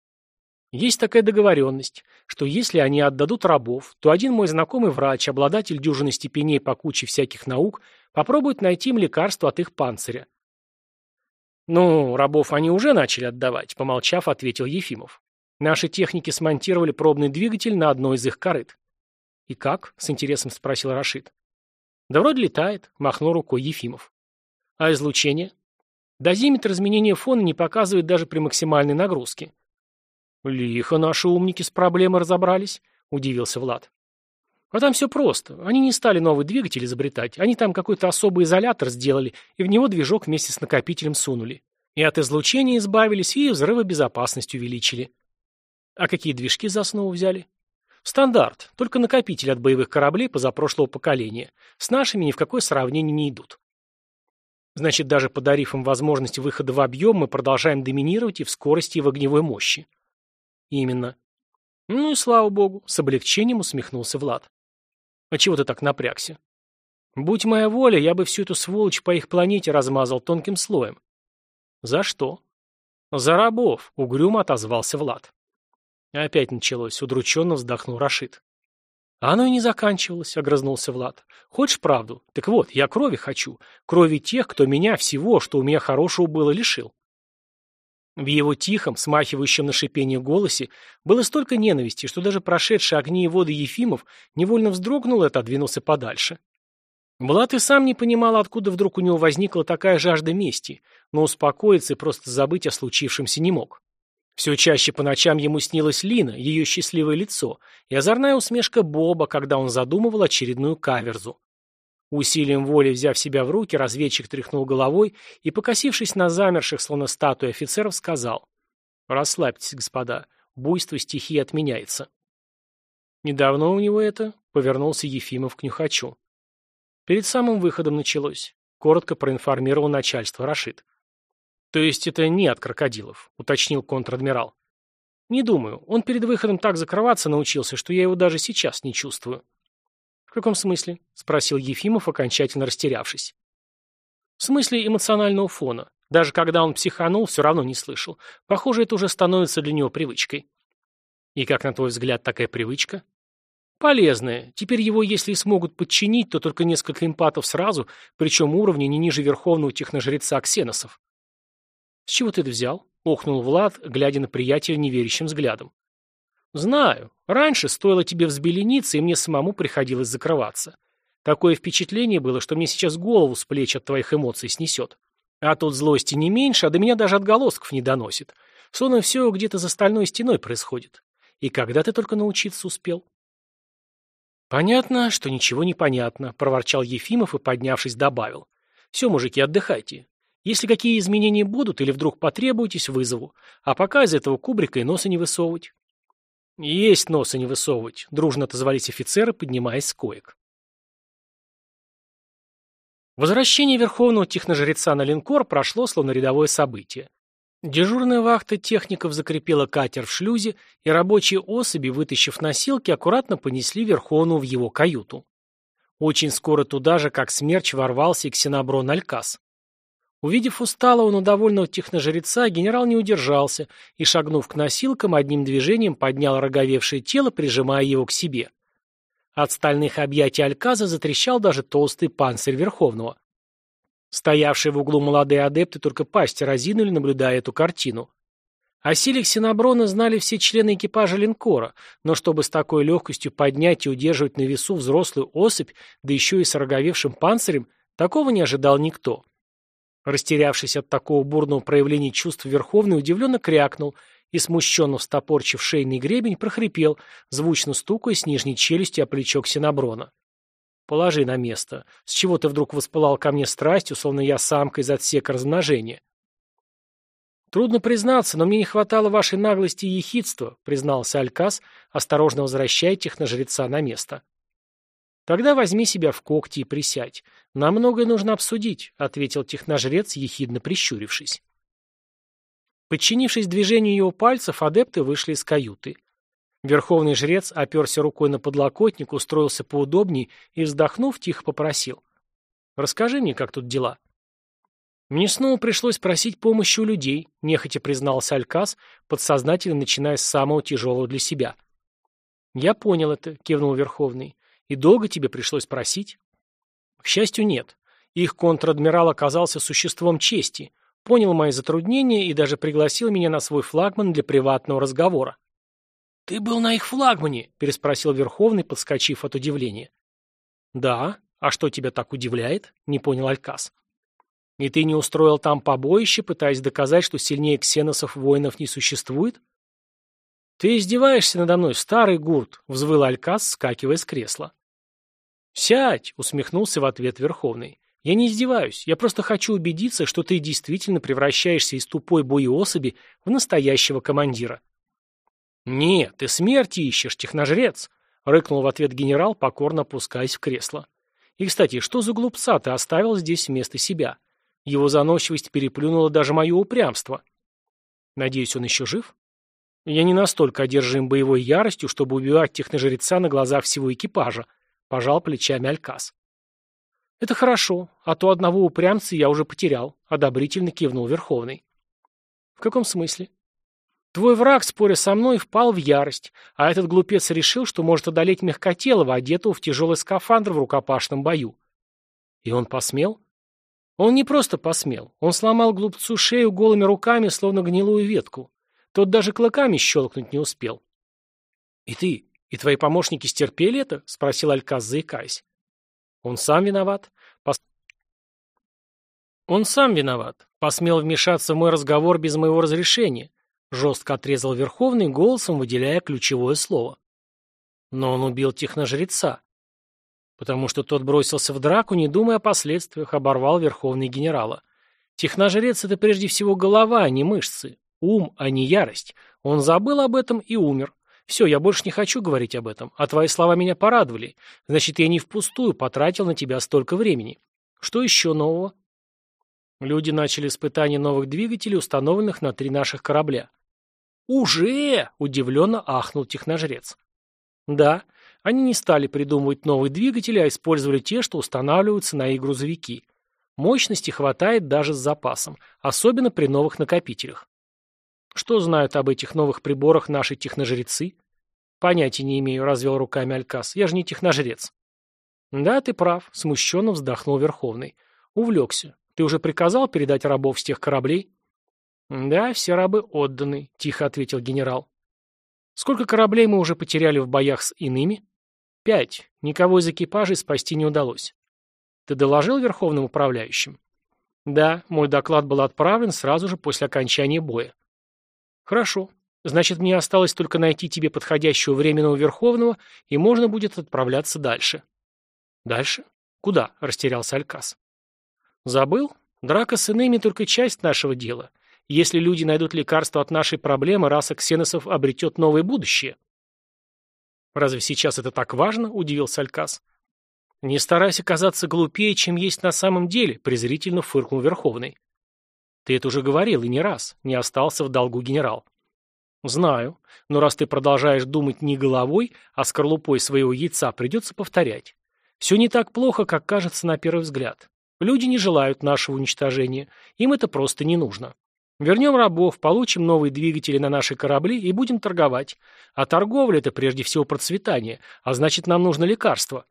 «Есть такая договоренность, что если они отдадут рабов, то один мой знакомый врач, обладатель дюжины степеней по куче всяких наук, попробует найти им лекарство от их панциря». «Ну, рабов они уже начали отдавать», — помолчав, ответил Ефимов. «Наши техники смонтировали пробный двигатель на одной из их корыт». «И как?» — с интересом спросил Рашид. «Да вроде летает», — махнул рукой Ефимов. «А излучение?» «Дозиметр изменения фона не показывает даже при максимальной нагрузке». «Лихо наши умники с проблемой разобрались», — удивился Влад. «А там все просто. Они не стали новый двигатель изобретать. Они там какой-то особый изолятор сделали и в него движок вместе с накопителем сунули. И от излучения избавились, и взрывобезопасность увеличили». «А какие движки за основу взяли?» «Стандарт, только накопители от боевых кораблей позапрошлого поколения. С нашими ни в какое сравнение не идут». «Значит, даже подарив им возможность выхода в объем, мы продолжаем доминировать и в скорости, и в огневой мощи». «Именно». «Ну и слава богу», — с облегчением усмехнулся Влад. «А чего ты так напрягся?» «Будь моя воля, я бы всю эту сволочь по их планете размазал тонким слоем». «За что?» «За рабов», — угрюмо отозвался Влад. Опять началось, удрученно вздохнул Рашид. «А оно и не заканчивалось», — огрызнулся Влад. «Хочешь правду? Так вот, я крови хочу. Крови тех, кто меня всего, что у меня хорошего было, лишил». В его тихом, смахивающем на шипение голосе было столько ненависти, что даже прошедший огни и воды Ефимов невольно вздрогнул и отодвинулся подальше. Влад и сам не понимал, откуда вдруг у него возникла такая жажда мести, но успокоиться и просто забыть о случившемся не мог. Все чаще по ночам ему снилась Лина, ее счастливое лицо, и озорная усмешка Боба, когда он задумывал очередную каверзу. Усилием воли взяв себя в руки, разведчик тряхнул головой и, покосившись на замерших, словно статуи офицеров, сказал: «Расслабьтесь, господа, буйство стихии отменяется». «Недавно у него это?» — повернулся Ефимов к Нюхачу. «Перед самым выходом началось», — коротко проинформировал начальство Рашид. «То есть это не от крокодилов», — уточнил контр-адмирал. «Не думаю. Он перед выходом так закрываться научился, что я его даже сейчас не чувствую». каком смысле?» — спросил Ефимов, окончательно растерявшись. «В смысле эмоционального фона. Даже когда он психанул, все равно не слышал. Похоже, это уже становится для него привычкой». «И как, на твой взгляд, такая привычка?» «Полезная. Теперь его, если и смогут подчинить, то только несколько эмпатов сразу, причем уровня не ниже верховного техножреца ксеносов». «С чего ты это взял?» — охнул Влад, глядя на приятеля неверящим взглядом. «Знаю. Раньше стоило тебе взбелениться, и мне самому приходилось закрываться. Такое впечатление было, что мне сейчас голову с плеч от твоих эмоций снесет. А тут злости не меньше, а до меня даже отголосков не доносит. Словно все где-то за стальной стеной происходит. И когда ты только научиться успел?» «Понятно, что ничего не понятно», — проворчал Ефимов и, поднявшись, добавил. «Все, мужики, отдыхайте. Если какие изменения будут или вдруг потребуетесь, вызову. А пока из этого кубрика и носа не высовывать». «Есть носа не высовывать», — дружно отозвались офицеры, поднимаясь с коек. Возвращение верховного техножреца на линкор прошло словно рядовое событие. Дежурная вахта техников закрепила катер в шлюзе, и рабочие особи, вытащив носилки, аккуратно понесли Верховного в его каюту. Очень скоро туда же, как смерч, ворвался и ксеноброн Алькас. Увидев усталого, но довольного техножреца, генерал не удержался и, шагнув к носилкам, одним движением поднял роговевшее тело, прижимая его к себе. От стальных объятий Альказа затрещал даже толстый панцирь Верховного. Стоявшие в углу молодые адепты только пасти разинули, наблюдая эту картину. О силе ксеноброна знали все члены экипажа линкора, но чтобы с такой легкостью поднять и удерживать на весу взрослую особь, да еще и с роговевшим панцирем, такого не ожидал никто. Растерявшись от такого бурного проявления чувств, Верховный удивленно крякнул и, смущенно встопорчив шейный гребень, прохрипел, звучно стукая с нижней челюстью о плечо ксеноброна. «Положи на место. С чего ты вдруг воспылал ко мне страстью, словно я самка из отсека размножения?» «Трудно признаться, но мне не хватало вашей наглости и ехидства», признался Алькас, осторожно возвращая техножреца на место. «Тогда возьми себя в когти и присядь. Нам многое нужно обсудить», — ответил техножрец, ехидно прищурившись. Подчинившись движению его пальцев, адепты вышли из каюты. Верховный жрец оперся рукой на подлокотник, устроился поудобнее и, вздохнув, тихо попросил. «Расскажи мне, как тут дела?» «Мне снова пришлось просить помощи у людей», — нехотя признался Алькас, подсознательно начиная с самого тяжелого для себя. «Я понял это», — кивнул Верховный. «И долго тебе пришлось просить?» «К счастью, нет. Их контр-адмирал оказался существом чести, понял мои затруднения и даже пригласил меня на свой флагман для приватного разговора». «Ты был на их флагмане?» — переспросил Верховный, подскочив от удивления. «Да. А что тебя так удивляет?» — не понял Алькас. «И ты не устроил там побоище, пытаясь доказать, что сильнее ксеносов воинов не существует?» «Ты издеваешься надо мной, старый гурт!» — взвыл Алькас, скакивая с кресла. «Сядь!» — усмехнулся в ответ Верховный. «Я не издеваюсь. Я просто хочу убедиться, что ты действительно превращаешься из тупой боеособи в настоящего командира». «Нет, ты смерти ищешь, техножрец!» — рыкнул в ответ генерал, покорно опускаясь в кресло. «И, кстати, что за глупца ты оставил здесь вместо себя? Его заносчивость переплюнула даже мое упрямство. Надеюсь, он еще жив? Я не настолько одержим боевой яростью, чтобы убивать техножреца на глазах всего экипажа», — пожал плечами Алькас. «Это хорошо, а то одного упрямца я уже потерял», — одобрительно кивнул Верховный. «В каком смысле?» «Твой враг, споря со мной, впал в ярость, а этот глупец решил, что может одолеть мягкотелого, одетого в тяжелый скафандр в рукопашном бою». «И он посмел?» «Он не просто посмел, он сломал глупцу шею голыми руками, словно гнилую ветку. Тот даже клыками щелкнуть не успел». «И ты, и твои помощники стерпели это?» — спросил Алькас, заикаясь. «Он сам виноват. Пос... Он сам виноват. Посмел вмешаться в мой разговор без моего разрешения», — жестко отрезал Верховный, голосом выделяя ключевое слово. «Но он убил техножреца. Потому что тот бросился в драку, не думая о последствиях», — оборвал Верховный генерала. «Техножрец — это прежде всего голова, а не мышцы. Ум, а не ярость. Он забыл об этом и умер. Все, я больше не хочу говорить об этом, а твои слова меня порадовали. Значит, я не впустую потратил на тебя столько времени. Что еще нового?» Люди начали испытания новых двигателей, установленных на три наших корабля. «Уже?» — удивленно ахнул техножрец. «Да, Они не стали придумывать новые двигатели, а использовали те, что устанавливаются на их грузовики. Мощности хватает даже с запасом, особенно при новых накопителях. Что знают об этих новых приборах наши техножрецы? Понятия не имею, развел руками Алькас. Я же не техножрец. Да, ты прав, смущенно вздохнул Верховный. Увлекся. Ты уже приказал передать рабов с тех кораблей? Да, все рабы отданы, тихо ответил генерал. Сколько кораблей мы уже потеряли в боях с иными? Пять. Никого из экипажей спасти не удалось. Ты доложил верховным управляющим? Да, мой доклад был отправлен сразу же после окончания боя. Хорошо. Значит, мне осталось только найти тебе подходящего временного верховного, и можно будет отправляться дальше. Дальше? Куда? Растерялся Алькас. Забыл? Драка с иными только часть нашего дела. Если люди найдут лекарство от нашей проблемы, раса ксеносов обретет новое будущее. Разве сейчас это так важно? Удивился Алькас. Не старайся казаться глупее, чем есть на самом деле, презрительно фыркнул Верховный. Ты это уже говорил и не раз, не остался в долгу генерал. Знаю, но раз ты продолжаешь думать не головой, а скорлупой своего яйца, придется повторять. Все не так плохо, как кажется на первый взгляд. Люди не желают нашего уничтожения, им это просто не нужно. Вернем рабов, получим новые двигатели на наши корабли и будем торговать. А торговля – это прежде всего процветание, а значит, нам нужно лекарство.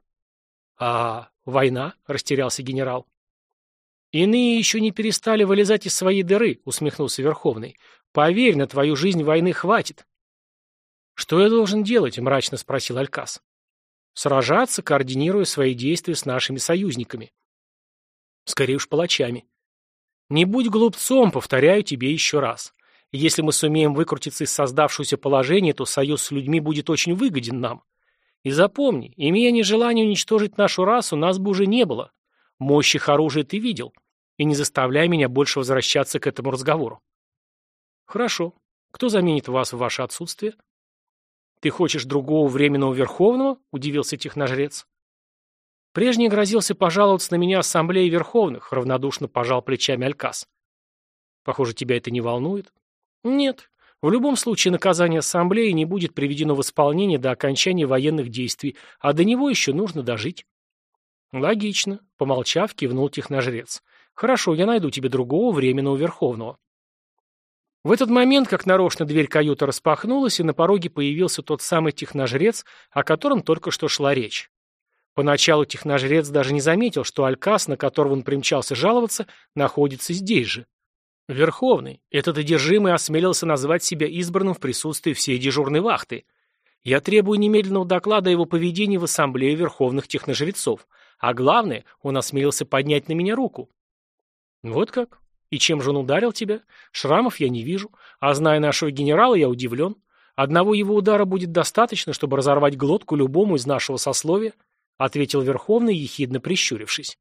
А война? – растерялся генерал. Иные еще не перестали вылезать из своей дыры, усмехнулся Верховный. Поверь, на твою жизнь войны хватит. Что я должен делать? – мрачно спросил Алькас. Сражаться, координируя свои действия с нашими союзниками. Скорее уж палачами. Не будь глупцом, повторяю тебе еще раз. Если мы сумеем выкрутиться из создавшегося положения, то союз с людьми будет очень выгоден нам. И запомни, имея нежелание уничтожить нашу расу, нас бы уже не было. Мощь их оружия ты видел. И не заставляй меня больше возвращаться к этому разговору. Хорошо. Кто заменит вас в ваше отсутствие? Ты хочешь другого временного верховного? Удивился техножрец. Прежний грозился пожаловаться на меня ассамблеи верховных, равнодушно пожал плечами Алькас. Похоже, тебя это не волнует? Нет. В любом случае наказание ассамблеи не будет приведено в исполнение до окончания военных действий, а до него еще нужно дожить. Логично, помолчав, кивнул техножрец. Хорошо, я найду тебе другого временного верховного. В этот момент, как нарочно, дверь каюты распахнулась, и на пороге появился тот самый техножрец, о котором только что шла речь. Поначалу техножрец даже не заметил, что Алькас, на которого он примчался жаловаться, находится здесь же. Верховный, этот одержимый осмелился назвать себя избранным в присутствии всей дежурной вахты. Я требую немедленного доклада о его поведении в ассамблее верховных техножрецов, а главное, он осмелился поднять на меня руку. Вот как? И чем же он ударил тебя? Шрамов я не вижу, а зная нашего генерала, я удивлен. Одного его удара будет достаточно, чтобы разорвать глотку любому из нашего сословия, ответил Верховный, ехидно прищурившись.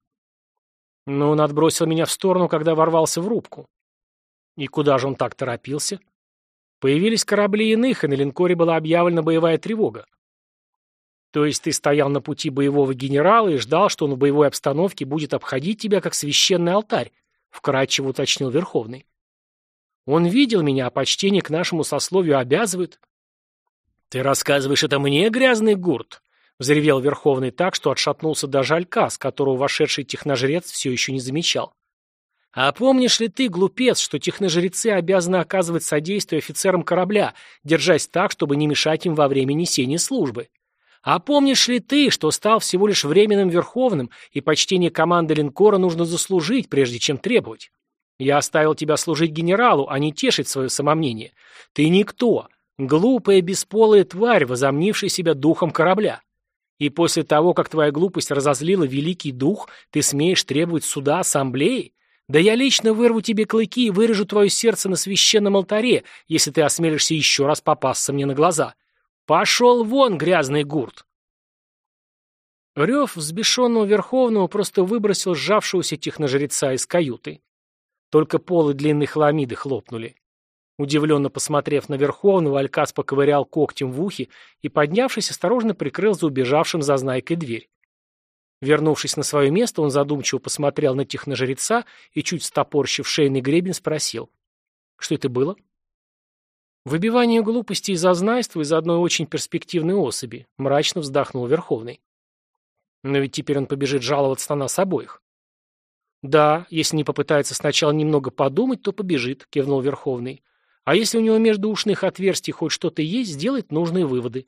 Но он отбросил меня в сторону, когда ворвался в рубку. И куда же он так торопился? Появились корабли иных, и на линкоре была объявлена боевая тревога. То есть ты стоял на пути боевого генерала и ждал, что он в боевой обстановке будет обходить тебя, как священный алтарь, вкратчиво уточнил Верховный. Он видел меня, а почтение к нашему сословию обязывает. Ты рассказываешь это мне, грязный гурт? Взревел Верховный так, что отшатнулся даже Алькас, которого вошедший техножрец все еще не замечал. А помнишь ли ты, глупец, что техножрецы обязаны оказывать содействие офицерам корабля, держась так, чтобы не мешать им во время несения службы? А помнишь ли ты, что стал всего лишь временным верховным, и почтение команды линкора нужно заслужить, прежде чем требовать? Я оставил тебя служить генералу, а не тешить свое самомнение. Ты никто, глупая бесполая тварь, возомнившая себя духом корабля. И после того, как твоя глупость разозлила великий дух, ты смеешь требовать суда ассамблеи? Да я лично вырву тебе клыки и вырежу твое сердце на священном алтаре, если ты осмелишься еще раз попасться мне на глаза. Пошел вон, грязный гурт!» Рев взбешенного Верховного просто выбросил сжавшегося техножреца из каюты. Только полы длинной хламиды хлопнули. Удивленно посмотрев на Верховного, Алькас поковырял когтем в ухе и, поднявшись, осторожно прикрыл за убежавшим зазнайкой дверь. Вернувшись на свое место, он задумчиво посмотрел на техножреца и, чуть стопорщив шейный гребень, спросил: «Что это было?» Выбивание глупости и зазнайства из одной очень перспективной особи, мрачно вздохнул Верховный. Но ведь теперь он побежит жаловаться на нас обоих. Да, если не попытается сначала немного подумать, то побежит, кивнул Верховный. А если у него между ушных отверстий хоть что-то есть, сделает нужные выводы.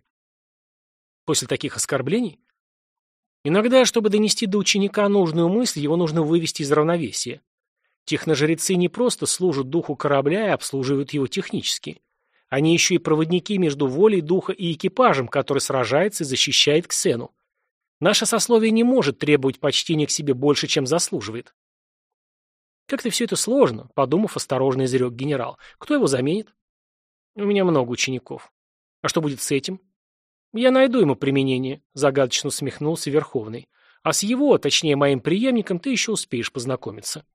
После таких оскорблений? Иногда, чтобы донести до ученика нужную мысль, его нужно вывести из равновесия. Техножрецы не просто служат духу корабля и обслуживают его технически. Они еще и проводники между волей духа и экипажем, который сражается и защищает Ксену. Наше сословие не может требовать почтения к себе больше, чем заслуживает. Как-то все это сложно, подумав, осторожно изрек генерал. Кто его заменит? У меня много учеников. А что будет с этим? Я найду ему применение, загадочно усмехнулся Верховный. А с его, точнее моим преемником, ты еще успеешь познакомиться.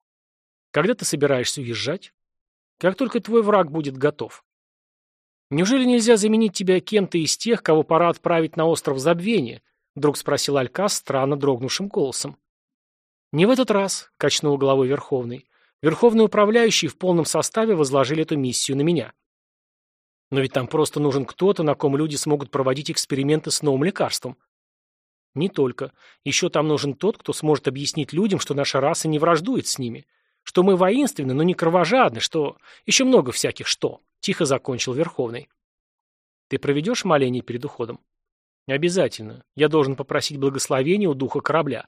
Когда ты собираешься уезжать? Как только твой враг будет готов. Неужели нельзя заменить тебя кем-то из тех, кого пора отправить на остров Забвения? Вдруг спросил Алькас странно дрогнувшим голосом. «Не в этот раз», — качнул головой Верховный. «Верховный управляющий в полном составе возложили эту миссию на меня». «Но ведь там просто нужен кто-то, на ком люди смогут проводить эксперименты с новым лекарством». «Не только. Еще там нужен тот, кто сможет объяснить людям, что наша раса не враждует с ними, что мы воинственны, но не кровожадны, что... Еще много всяких «что», — тихо закончил Верховный. «Ты проведешь моление перед уходом?» «Обязательно. Я должен попросить благословения у духа корабля».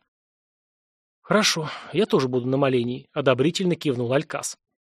«Хорошо, я тоже буду на молении», — одобрительно кивнул Алькас.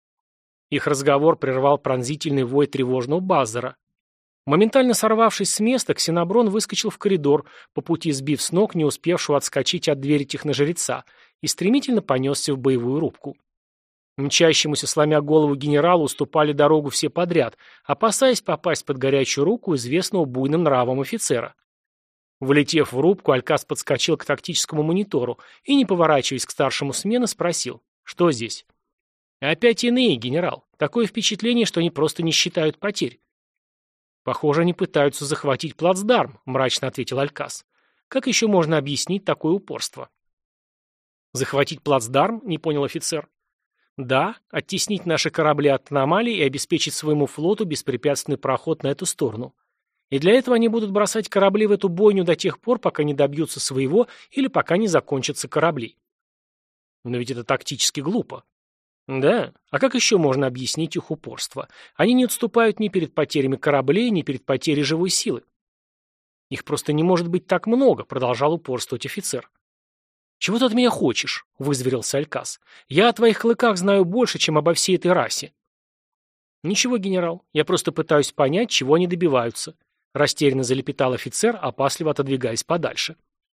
Их разговор прервал пронзительный вой тревожного базара. Моментально сорвавшись с места, Ксеноброн выскочил в коридор, по пути сбив с ног не успевшего отскочить от двери техножреца, и стремительно понесся в боевую рубку. Мчащемуся, сломя голову генералу, уступали дорогу все подряд, опасаясь попасть под горячую руку известного буйным нравом офицера. Влетев в рубку, Алькас подскочил к тактическому монитору и, не поворачиваясь к старшему смены, спросил, что здесь? «Опять иные, генерал. Такое впечатление, что они просто не считают потерь». «Похоже, они пытаются захватить плацдарм», — мрачно ответил Алькас. «Как еще можно объяснить такое упорство?» «Захватить плацдарм?» — не понял офицер. «Да, оттеснить наши корабли от аномалий и обеспечить своему флоту беспрепятственный проход на эту сторону. И для этого они будут бросать корабли в эту бойню до тех пор, пока не добьются своего или пока не закончатся корабли». «Но ведь это тактически глупо». «Да, а как еще можно объяснить их упорство? Они не отступают ни перед потерями кораблей, ни перед потерей живой силы». «Их просто не может быть так много», — продолжал упорствовать офицер. «Чего ты от меня хочешь?» — вызверился Алькас. «Я о твоих клыках знаю больше, чем обо всей этой расе». «Ничего, генерал, я просто пытаюсь понять, чего они добиваются», — растерянно залепетал офицер, опасливо отодвигаясь подальше.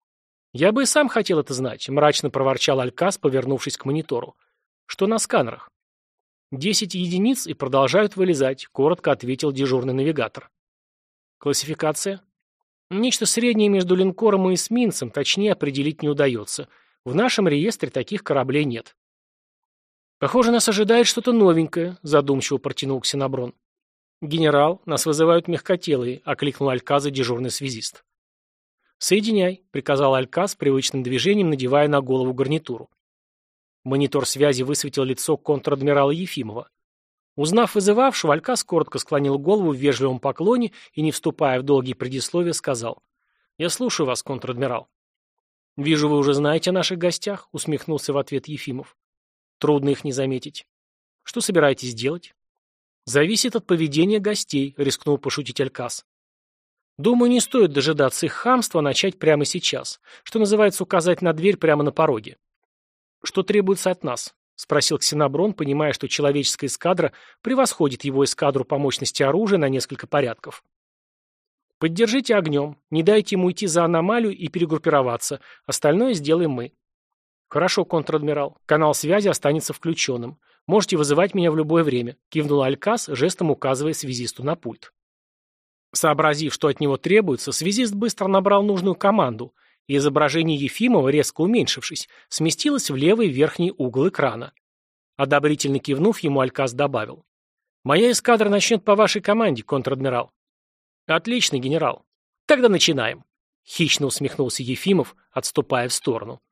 «Я бы и сам хотел это знать», — мрачно проворчал Алькас, повернувшись к монитору. «Что на сканерах?» «Десять единиц и продолжают вылезать», — коротко ответил дежурный навигатор. «Классификация?» «Нечто среднее между линкором и эсминцем, точнее определить не удается. В нашем реестре таких кораблей нет». «Похоже, нас ожидает что-то новенькое», — задумчиво протянул Ксеноброн. «Генерал, нас вызывают мягкотелые», — окликнул Альказа дежурный связист. «Соединяй», — приказал Альказ привычным движением, надевая на голову гарнитуру. Монитор связи высветил лицо контр-адмирала Ефимова. Узнав вызывавшего, Алькас коротко склонил голову в вежливом поклоне и, не вступая в долгие предисловия, сказал: «Я слушаю вас, контр-адмирал». «Вижу, вы уже знаете о наших гостях», — усмехнулся в ответ Ефимов. «Трудно их не заметить. Что собираетесь делать?» «Зависит от поведения гостей», — рискнул пошутить Алькас. «Думаю, не стоит дожидаться их хамства, а начать прямо сейчас. Что называется, указать на дверь прямо на пороге». «Что требуется от нас?» — спросил Ксеноброн, понимая, что человеческая эскадра превосходит его эскадру по мощности оружия на несколько порядков. «Поддержите огнем, не дайте ему идти за аномалию и перегруппироваться. Остальное сделаем мы». «Хорошо, контр-адмирал. Канал связи останется включенным. Можете вызывать меня в любое время», — кивнул Алькас, жестом указывая связисту на пульт. Сообразив, что от него требуется, связист быстро набрал нужную команду, и изображение Ефимова, резко уменьшившись, сместилось в левый верхний угол экрана. Одобрительно кивнув, ему Алькас добавил: «Моя эскадра начнет по вашей команде, контр-адмирал». «Отлично, генерал. Тогда начинаем», — хищно усмехнулся Ефимов, отступая в сторону.